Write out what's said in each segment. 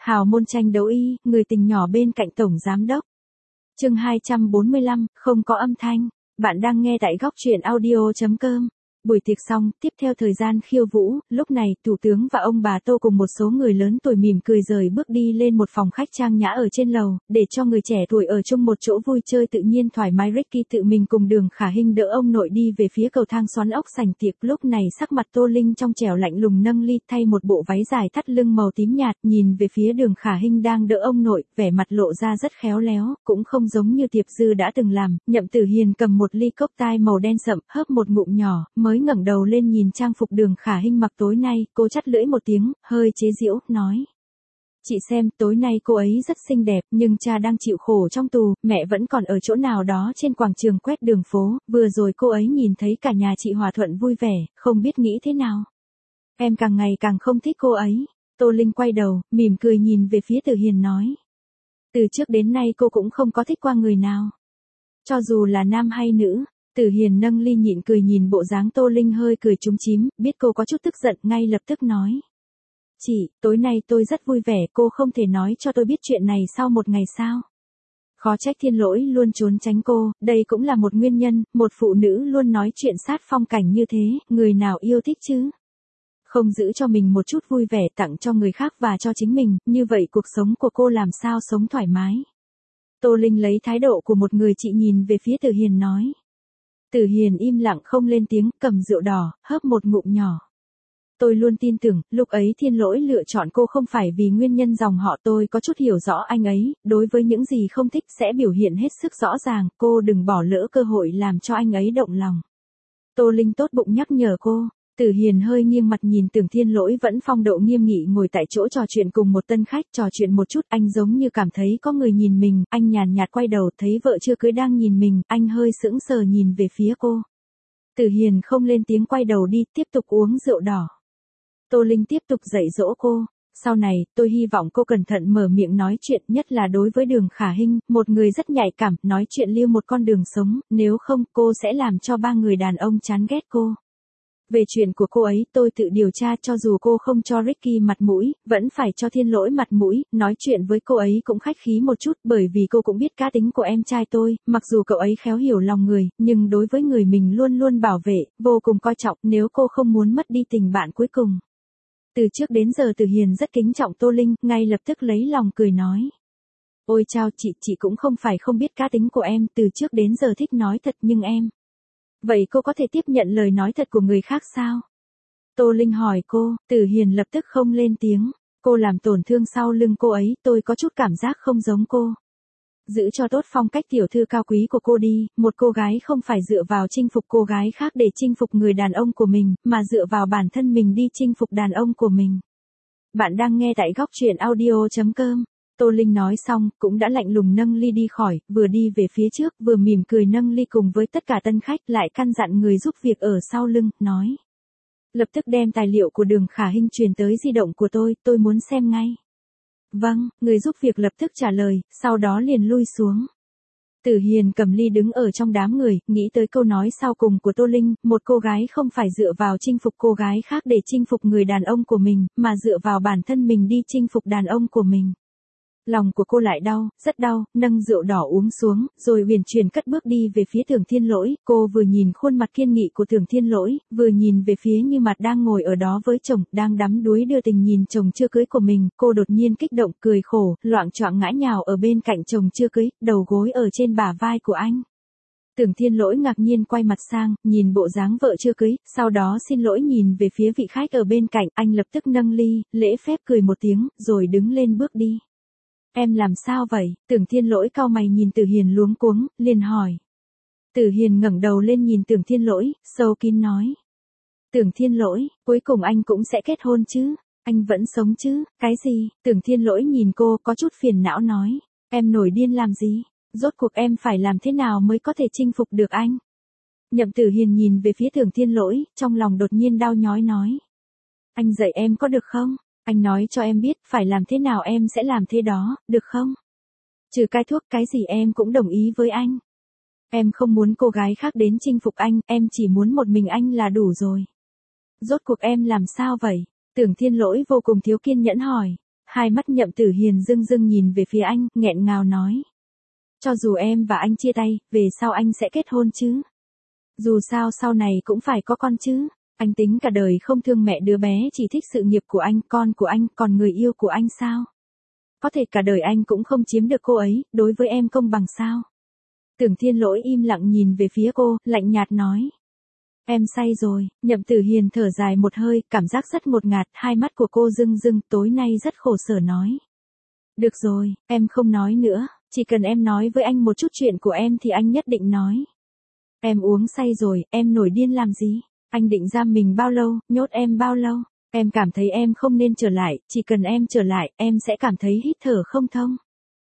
Hào môn tranh đấu y, người tình nhỏ bên cạnh tổng giám đốc. Chương 245, không có âm thanh. Bạn đang nghe tại góc truyện audio.com. Buổi tiệc xong, tiếp theo thời gian khiêu vũ, lúc này thủ tướng và ông bà Tô cùng một số người lớn tuổi mỉm cười rời bước đi lên một phòng khách trang nhã ở trên lầu, để cho người trẻ tuổi ở chung một chỗ vui chơi tự nhiên thoải mái. Ricky tự mình cùng Đường Khả Hinh đỡ ông nội đi về phía cầu thang xoắn ốc sảnh tiệc. Lúc này sắc mặt Tô Linh trong trẻo lạnh lùng nâng ly thay một bộ váy dài thắt lưng màu tím nhạt, nhìn về phía Đường Khả Hinh đang đỡ ông nội, vẻ mặt lộ ra rất khéo léo, cũng không giống như Tiệp Dư đã từng làm. Nhậm Tử Hiền cầm một ly cốc tai màu đen sậm, hớp một ngụm nhỏ, mới ngẩng đầu lên nhìn trang phục Đường Khả Hinh mặc tối nay, cô chắt lưỡi một tiếng, hơi chế giễu, nói. Chị xem, tối nay cô ấy rất xinh đẹp, nhưng cha đang chịu khổ trong tù, mẹ vẫn còn ở chỗ nào đó trên quảng trường quét đường phố, vừa rồi cô ấy nhìn thấy cả nhà chị hòa thuận vui vẻ, không biết nghĩ thế nào. Em càng ngày càng không thích cô ấy. Tô Linh quay đầu, mỉm cười nhìn về phía Tử Hiền nói. Từ trước đến nay cô cũng không có thích qua người nào. Cho dù là nam hay nữ. Tử Hiền nâng ly nhịn cười nhìn bộ dáng Tô Linh hơi cười trúng chím, biết cô có chút tức giận, ngay lập tức nói. Chị, tối nay tôi rất vui vẻ, cô không thể nói cho tôi biết chuyện này sau một ngày sao? Khó trách Thiên Lỗi luôn trốn tránh cô, đây cũng là một nguyên nhân, một phụ nữ luôn nói chuyện sát phong cảnh như thế, người nào yêu thích chứ? Không giữ cho mình một chút vui vẻ tặng cho người khác và cho chính mình, như vậy cuộc sống của cô làm sao sống thoải mái? Tô Linh lấy thái độ của một người chị nhìn về phía Tử Hiền nói. Tử Hiền im lặng không lên tiếng, cầm rượu đỏ, hớp một ngụm nhỏ. Tôi luôn tin tưởng, lúc ấy Thiên Lỗi lựa chọn cô không phải vì nguyên nhân dòng họ, tôi có chút hiểu rõ anh ấy, đối với những gì không thích sẽ biểu hiện hết sức rõ ràng, cô đừng bỏ lỡ cơ hội làm cho anh ấy động lòng. Tô Linh tốt bụng nhắc nhở cô. Tử Hiền hơi nghiêng mặt nhìn Tưởng Thiên Lỗi vẫn phong độ nghiêm nghị ngồi tại chỗ trò chuyện cùng một tân khách, trò chuyện một chút, anh giống như cảm thấy có người nhìn mình, anh nhàn nhạt quay đầu thấy vợ chưa cưới đang nhìn mình, anh hơi sững sờ nhìn về phía cô. Tử Hiền không lên tiếng quay đầu đi, tiếp tục uống rượu đỏ. Tô Linh tiếp tục dạy dỗ cô. Sau này, tôi hy vọng cô cẩn thận mở miệng nói chuyện, nhất là đối với Đường Khả Hinh, một người rất nhạy cảm, nói chuyện lưu một con đường sống, nếu không, cô sẽ làm cho ba người đàn ông chán ghét cô. Về chuyện của cô ấy, tôi tự điều tra, cho dù cô không cho Ricky mặt mũi, vẫn phải cho Thiên Lỗi mặt mũi, nói chuyện với cô ấy cũng khách khí một chút, bởi vì cô cũng biết cá tính của em trai tôi, mặc dù cậu ấy khéo hiểu lòng người, nhưng đối với người mình luôn luôn bảo vệ, vô cùng coi trọng, nếu cô không muốn mất đi tình bạn cuối cùng. Từ trước đến giờ Tử Hiền rất kính trọng Tô Linh, ngay lập tức lấy lòng cười nói. Ôi chao, chị cũng không phải không biết cá tính của em, từ trước đến giờ thích nói thật nhưng em. Vậy cô có thể tiếp nhận lời nói thật của người khác sao? Tô Linh hỏi cô, Tử Hiền lập tức không lên tiếng. Cô làm tổn thương sau lưng cô ấy, tôi có chút cảm giác không giống cô. Giữ cho tốt phong cách tiểu thư cao quý của cô đi, một cô gái không phải dựa vào chinh phục cô gái khác để chinh phục người đàn ông của mình, mà dựa vào bản thân mình đi chinh phục đàn ông của mình. Bạn đang nghe tại góc truyện audio.com. Tô Linh nói xong, cũng đã lạnh lùng nâng ly đi khỏi, vừa đi về phía trước, vừa mỉm cười nâng ly cùng với tất cả tân khách, lại căn dặn người giúp việc ở sau lưng, nói. Lập tức đem tài liệu của Đường Khả Hinh truyền tới di động của tôi muốn xem ngay. Vâng, người giúp việc lập tức trả lời, sau đó liền lui xuống. Tử Hiền cầm ly đứng ở trong đám người, nghĩ tới câu nói sau cùng của Tô Linh, một cô gái không phải dựa vào chinh phục cô gái khác để chinh phục người đàn ông của mình, mà dựa vào bản thân mình đi chinh phục đàn ông của mình. Lòng của cô lại đau, rất đau, nâng rượu đỏ uống xuống, rồi uyển chuyển cất bước đi về phía Tưởng Thiên Lỗi, cô vừa nhìn khuôn mặt kiên nghị của Tưởng Thiên Lỗi, vừa nhìn về phía Như Mặt đang ngồi ở đó với chồng, đang đắm đuối đưa tình nhìn chồng chưa cưới của mình, cô đột nhiên kích động, cười khổ, loạng choạng ngã nhào ở bên cạnh chồng chưa cưới, đầu gối ở trên bả vai của anh. Tưởng Thiên Lỗi ngạc nhiên quay mặt sang, nhìn bộ dáng vợ chưa cưới, sau đó xin lỗi nhìn về phía vị khách ở bên cạnh, anh lập tức nâng ly, lễ phép cười một tiếng, rồi đứng lên bước đi. Em làm sao vậy? Tưởng Thiên Lỗi cau mày nhìn Tử Hiền luống cuống, liền hỏi. Tử Hiền ngẩng đầu lên nhìn Tưởng Thiên Lỗi, sâu kín nói. Tưởng Thiên Lỗi, cuối cùng anh cũng sẽ kết hôn chứ? Anh vẫn sống chứ? Cái gì? Tưởng Thiên Lỗi nhìn cô có chút phiền não nói. Em nổi điên làm gì? Rốt cuộc em phải làm thế nào mới có thể chinh phục được anh? Nhậm Tử Hiền nhìn về phía Tưởng Thiên Lỗi, trong lòng đột nhiên đau nhói nói. Anh dạy em có được không? Anh nói cho em biết, phải làm thế nào em sẽ làm thế đó, được không? Trừ cai thuốc cái gì em cũng đồng ý với anh. Em không muốn cô gái khác đến chinh phục anh, em chỉ muốn một mình anh là đủ rồi. Rốt cuộc em làm sao vậy? Tưởng Thiên Lỗi vô cùng thiếu kiên nhẫn hỏi. hai mắt Nhậm Tử Hiền rưng rưng nhìn về phía anh, nghẹn ngào nói. Cho dù em và anh chia tay, về sau anh sẽ kết hôn chứ? Dù sao sau này cũng phải có con chứ? Anh tính cả đời không thương mẹ đứa bé chỉ thích sự nghiệp của anh, con của anh, còn người yêu của anh sao? Có thể cả đời anh cũng không chiếm được cô ấy, đối với em công bằng sao? Tưởng Thiên Lỗi im lặng nhìn về phía cô, lạnh nhạt nói. Em say rồi, Nhậm Tử Hiền thở dài một hơi, cảm giác rất ngột ngạt, hai mắt của cô rưng rưng, tối nay rất khổ sở nói. Được rồi, em không nói nữa, chỉ cần em nói với anh một chút chuyện của em thì anh nhất định nói. Em uống say rồi, em nổi điên làm gì? Anh định giam mình bao lâu, nhốt em bao lâu? Em cảm thấy em không nên trở lại, chỉ cần em trở lại, em sẽ cảm thấy hít thở không thông.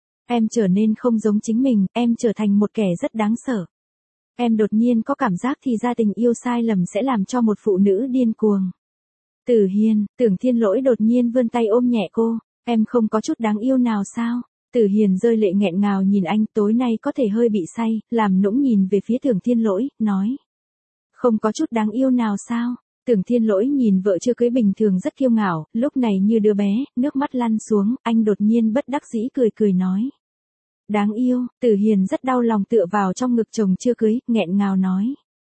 Em trở nên không giống chính mình, em trở thành một kẻ rất đáng sợ. Em đột nhiên có cảm giác thì ra tình yêu sai lầm sẽ làm cho một phụ nữ điên cuồng. Tử Hiền, Tưởng Thiên Lỗi đột nhiên vươn tay ôm nhẹ cô, em không có chút đáng yêu nào sao? Tử Hiền rơi lệ nghẹn ngào nhìn anh, tối nay có thể hơi bị say, làm nũng nhìn về phía Tưởng Thiên Lỗi, nói. Không có chút đáng yêu nào sao? Tưởng Thiên Lỗi nhìn vợ chưa cưới bình thường rất kiêu ngạo, lúc này như đứa bé, nước mắt lăn xuống, anh đột nhiên bất đắc dĩ cười cười nói. Đáng yêu, Tử Hiền rất đau lòng tựa vào trong ngực chồng chưa cưới, nghẹn ngào nói.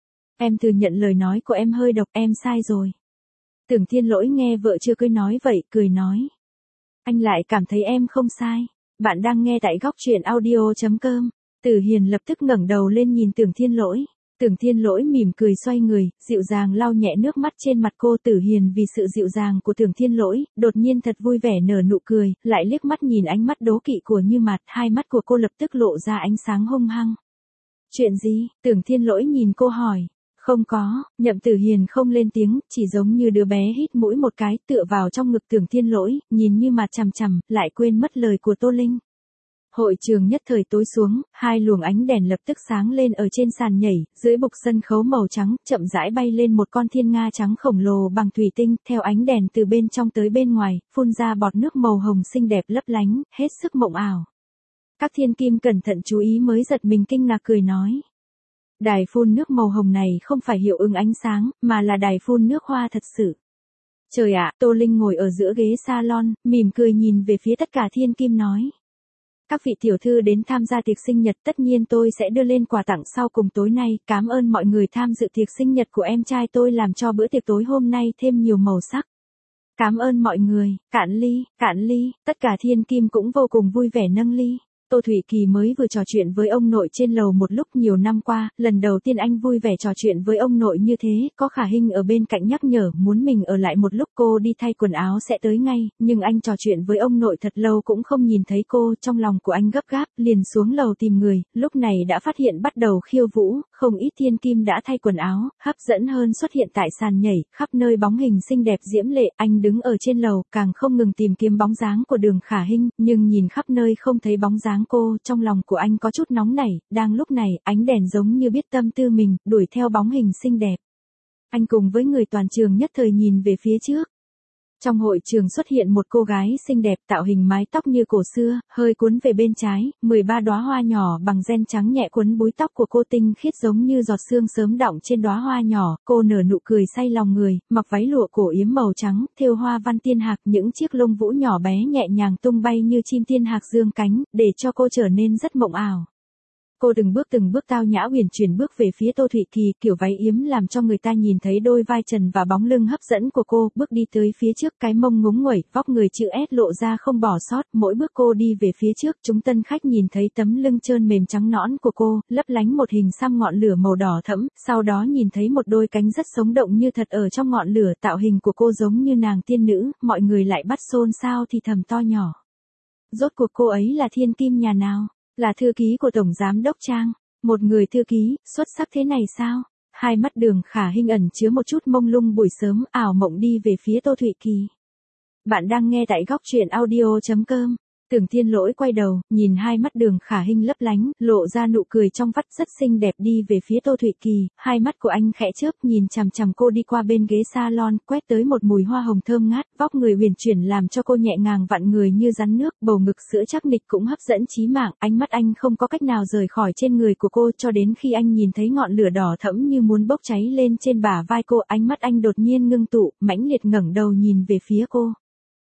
Em thừa nhận lời nói của em hơi độc, em sai rồi. Tưởng Thiên Lỗi nghe vợ chưa cưới nói vậy, cười nói. Anh lại cảm thấy em không sai. Bạn đang nghe tại góc truyện audio.com. Tử Hiền lập tức ngẩng đầu lên nhìn Tưởng Thiên Lỗi. Tưởng Thiên Lỗi mỉm cười xoay người, dịu dàng lau nhẹ nước mắt trên mặt cô. Tử Hiền vì sự dịu dàng của Tưởng Thiên Lỗi, đột nhiên thật vui vẻ nở nụ cười, lại liếc mắt nhìn ánh mắt đố kỵ của Như Mạt, hai mắt của cô lập tức lộ ra ánh sáng hung hăng. Chuyện gì? Tưởng Thiên Lỗi nhìn cô hỏi. Không có, Nhậm Tử Hiền không lên tiếng, chỉ giống như đứa bé hít mũi một cái, tựa vào trong ngực Tưởng Thiên Lỗi, nhìn Như Mạt chằm chằm, lại quên mất lời của Tô Linh. Hội trường nhất thời tối xuống, hai luồng ánh đèn lập tức sáng lên ở trên sàn nhảy, dưới bục sân khấu màu trắng, chậm rãi bay lên một con thiên nga trắng khổng lồ bằng thủy tinh, theo ánh đèn từ bên trong tới bên ngoài, phun ra bọt nước màu hồng xinh đẹp lấp lánh, hết sức mộng ảo. Các thiên kim cẩn thận chú ý mới giật mình kinh ngạc cười nói. Đài phun nước màu hồng này không phải hiệu ứng ánh sáng, mà là đài phun nước hoa thật sự. Trời ạ, Tô Linh ngồi ở giữa ghế salon, mỉm cười nhìn về phía tất cả thiên kim nói. Các vị tiểu thư đến tham gia tiệc sinh nhật, tất nhiên tôi sẽ đưa lên quà tặng sau cùng tối nay, cảm ơn mọi người tham dự tiệc sinh nhật của em trai tôi làm cho bữa tiệc tối hôm nay thêm nhiều màu sắc. Cảm ơn mọi người, cạn ly, tất cả thiên kim cũng vô cùng vui vẻ nâng ly. Tô Thủy Kỳ mới vừa trò chuyện với ông nội trên lầu một lúc nhiều năm qua, lần đầu tiên anh vui vẻ trò chuyện với ông nội như thế, có Khả Hinh ở bên cạnh nhắc nhở muốn mình ở lại một lúc cô đi thay quần áo sẽ tới ngay, nhưng anh trò chuyện với ông nội thật lâu cũng không nhìn thấy cô, trong lòng của anh gấp gáp, liền xuống lầu tìm người, lúc này đã phát hiện bắt đầu khiêu vũ, không ít thiên kim đã thay quần áo, hấp dẫn hơn xuất hiện tại sàn nhảy, khắp nơi bóng hình xinh đẹp diễm lệ, anh đứng ở trên lầu, càng không ngừng tìm kiếm bóng dáng của Đường Khả Hinh, nhưng nhìn khắp nơi không thấy bóng dáng cô, trong lòng của anh có chút nóng nảy, đang lúc này, ánh đèn giống như biết tâm tư mình, đuổi theo bóng hình xinh đẹp. Anh cùng với người toàn trường nhất thời nhìn về phía trước. Trong hội trường xuất hiện một cô gái xinh đẹp tạo hình mái tóc như cổ xưa, hơi cuốn về bên trái, 13 đóa hoa nhỏ bằng ren trắng nhẹ quấn búi tóc của cô tinh khiết giống như giọt sương sớm đọng trên đóa hoa nhỏ, cô nở nụ cười say lòng người, mặc váy lụa cổ yếm màu trắng, thêu hoa văn tiên hạc, những chiếc lông vũ nhỏ bé nhẹ nhàng tung bay như chim tiên hạc dương cánh, để cho cô trở nên rất mộng ảo. Cô từng bước tao nhã uyển chuyển bước về phía Tô Thủy Kỳ, kiểu váy yếm làm cho người ta nhìn thấy đôi vai trần và bóng lưng hấp dẫn của cô, bước đi tới phía trước, cái mông ngúng nguẩy, vóc người chữ S lộ ra không bỏ sót, mỗi bước cô đi về phía trước, chúng tân khách nhìn thấy tấm lưng trơn mềm trắng nõn của cô, lấp lánh một hình xăm ngọn lửa màu đỏ thẫm, sau đó nhìn thấy một đôi cánh rất sống động như thật ở trong ngọn lửa, tạo hình của cô giống như nàng tiên nữ, mọi người lại bắt xôn xao thì thầm to nhỏ. Rốt cuộc cô ấy là thiên kim nhà nào? Là thư ký của Tổng Giám Đốc Trang, một người thư ký, xuất sắc thế này sao? Hai mắt Đường Khả Hinh ẩn chứa một chút mông lung buổi sớm, ảo mộng đi về phía Tô Thủy Kỳ. Bạn đang nghe tại góc truyện audio.com. Tưởng Thiên Lỗi quay đầu, nhìn hai mắt Đường Khả Hinh lấp lánh, lộ ra nụ cười trong vắt rất xinh đẹp đi về phía Tô Thủy Kỳ, hai mắt của anh khẽ chớp nhìn chằm chằm cô đi qua bên ghế salon, quét tới một mùi hoa hồng thơm ngát, vóc người huyền chuyển làm cho cô nhẹ nhàng vặn người như rắn nước, bầu ngực sữa chắc nịch cũng hấp dẫn chí mạng, ánh mắt anh không có cách nào rời khỏi trên người của cô cho đến khi anh nhìn thấy ngọn lửa đỏ thẫm như muốn bốc cháy lên trên bả vai cô, ánh mắt anh đột nhiên ngưng tụ, mãnh liệt ngẩng đầu nhìn về phía cô.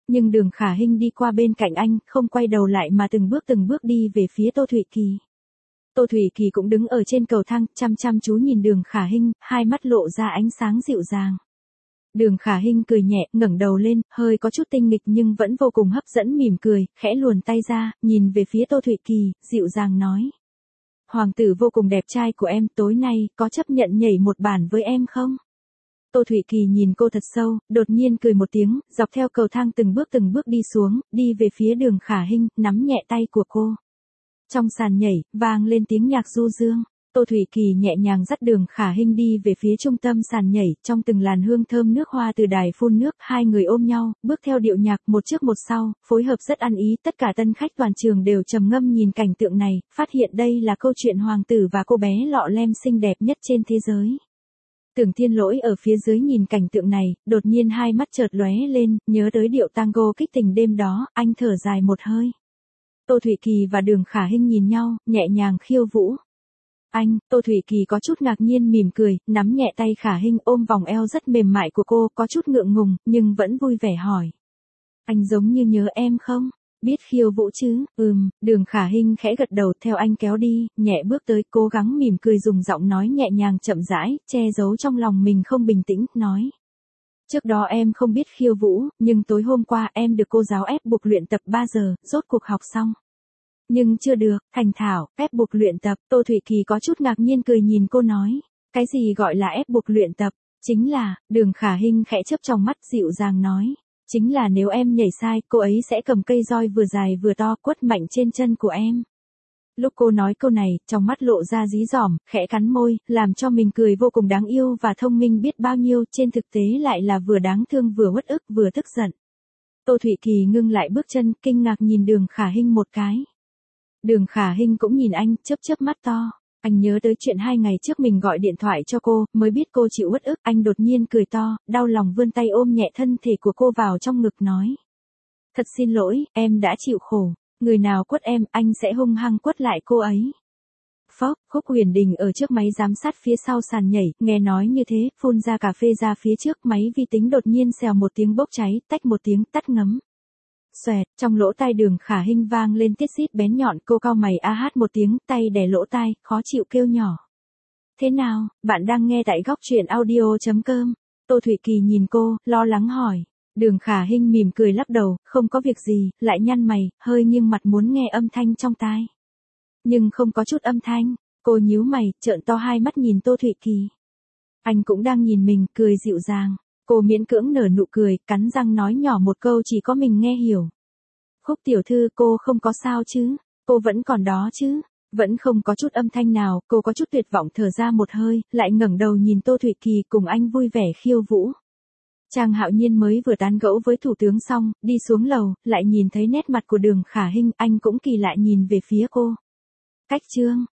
Nhưng Đường Khả Hinh đi qua bên cạnh anh, không quay đầu lại mà từng bước đi về phía Tô Thụy Kỳ. Tô Thụy Kỳ cũng đứng ở trên cầu thang, chăm chăm chú nhìn Đường Khả Hinh, hai mắt lộ ra ánh sáng dịu dàng. Đường Khả Hinh cười nhẹ, ngẩng đầu lên, hơi có chút tinh nghịch nhưng vẫn vô cùng hấp dẫn mỉm cười, khẽ luồn tay ra, nhìn về phía Tô Thụy Kỳ, dịu dàng nói. Hoàng tử vô cùng đẹp trai của em, tối nay, có chấp nhận nhảy một bản với em không? Tô Thụy Kỳ nhìn cô thật sâu, đột nhiên cười một tiếng, dọc theo cầu thang từng bước đi xuống, đi về phía Đường Khả Hinh, nắm nhẹ tay của cô. Trong sàn nhảy, vang lên tiếng nhạc du dương. Tô Thụy Kỳ nhẹ nhàng dắt Đường Khả Hinh đi về phía trung tâm sàn nhảy, trong từng làn hương thơm nước hoa từ đài phun nước, hai người ôm nhau, bước theo điệu nhạc một trước một sau, phối hợp rất ăn ý, tất cả tân khách toàn trường đều trầm ngâm nhìn cảnh tượng này, phát hiện đây là câu chuyện hoàng tử và cô bé lọ lem xinh đẹp nhất trên thế giới. Tưởng Thiên Lỗi ở phía dưới nhìn cảnh tượng này, đột nhiên hai mắt chợt lóe lên, nhớ tới điệu tango kích tình đêm đó, anh thở dài một hơi. Tô Thụy Kỳ và Đường Khả Hinh nhìn nhau, nhẹ nhàng khiêu vũ. Anh, Tô Thụy Kỳ có chút ngạc nhiên mỉm cười, nắm nhẹ tay Khả Hinh ôm vòng eo rất mềm mại của cô, có chút ngượng ngùng, nhưng vẫn vui vẻ hỏi. Anh giống như nhớ em không? Biết khiêu vũ chứ? Đường Khả Hinh khẽ gật đầu theo anh kéo đi, nhẹ bước tới, cố gắng mỉm cười dùng giọng nói nhẹ nhàng chậm rãi, che giấu trong lòng mình không bình tĩnh, nói. Trước đó em không biết khiêu vũ, nhưng tối hôm qua em được cô giáo ép buộc luyện tập 3 giờ, rốt cuộc học xong. Nhưng chưa được, thành thảo, ép buộc luyện tập, Tô Thụy Kỳ có chút ngạc nhiên cười nhìn cô nói. Cái gì gọi là ép buộc luyện tập? Chính là, Đường Khả Hinh khẽ chớp trong mắt dịu dàng nói. Chính là nếu em nhảy sai, cô ấy sẽ cầm cây roi vừa dài vừa to quất mạnh trên chân của em. Lúc cô nói câu này, trong mắt lộ ra dí dỏm, khẽ cắn môi, làm cho mình cười vô cùng đáng yêu và thông minh biết bao nhiêu, trên thực tế lại là vừa đáng thương vừa uất ức vừa tức giận. Tô Thụy Kỳ ngưng lại bước chân, kinh ngạc nhìn Đường Khả Hinh một cái. Đường Khả Hinh cũng nhìn anh, chớp mắt to. Anh nhớ tới chuyện 2 ngày trước mình gọi điện thoại cho cô, mới biết cô chịu uất ức, anh đột nhiên cười to, đau lòng vươn tay ôm nhẹ thân thể của cô vào trong ngực nói. Thật xin lỗi, em đã chịu khổ, người nào quất em, anh sẽ hung hăng quất lại cô ấy. Phốc, Khúc Huyền Đình ở trước máy giám sát phía sau sàn nhảy, nghe nói như thế, phun ra cà phê ra phía trước, máy vi tính đột nhiên xèo một tiếng bốc cháy, tách một tiếng, tắt ngấm. Xoẹt, trong lỗ tai Đường Khả Hinh vang lên tiết xít bén nhọn, cô cau mày hát một tiếng, tay đè lỗ tai, khó chịu kêu nhỏ. Thế nào, bạn đang nghe tại góc truyện audio.com. Tô Thụy Kỳ nhìn cô, lo lắng hỏi. Đường Khả Hinh mỉm cười lắc đầu, không có việc gì, lại nhăn mày, hơi nghiêng mặt muốn nghe âm thanh trong tai. Nhưng không có chút âm thanh, cô nhíu mày, trợn to hai mắt nhìn Tô Thụy Kỳ. Anh cũng đang nhìn mình, cười dịu dàng. Cô miễn cưỡng nở nụ cười, cắn răng nói nhỏ một câu chỉ có mình nghe hiểu. Khúc tiểu thư, cô không có sao chứ? Cô vẫn còn đó chứ? Vẫn không có chút âm thanh nào, cô có chút tuyệt vọng thở ra một hơi, lại ngẩng đầu nhìn Tô Thụy Kỳ cùng anh vui vẻ khiêu vũ. Trang Hạo Nhiên mới vừa tán gẫu với thủ tướng xong, đi xuống lầu, lại nhìn thấy nét mặt của Đường Khả Hinh, anh cũng kỳ lạ nhìn về phía cô. Cách chương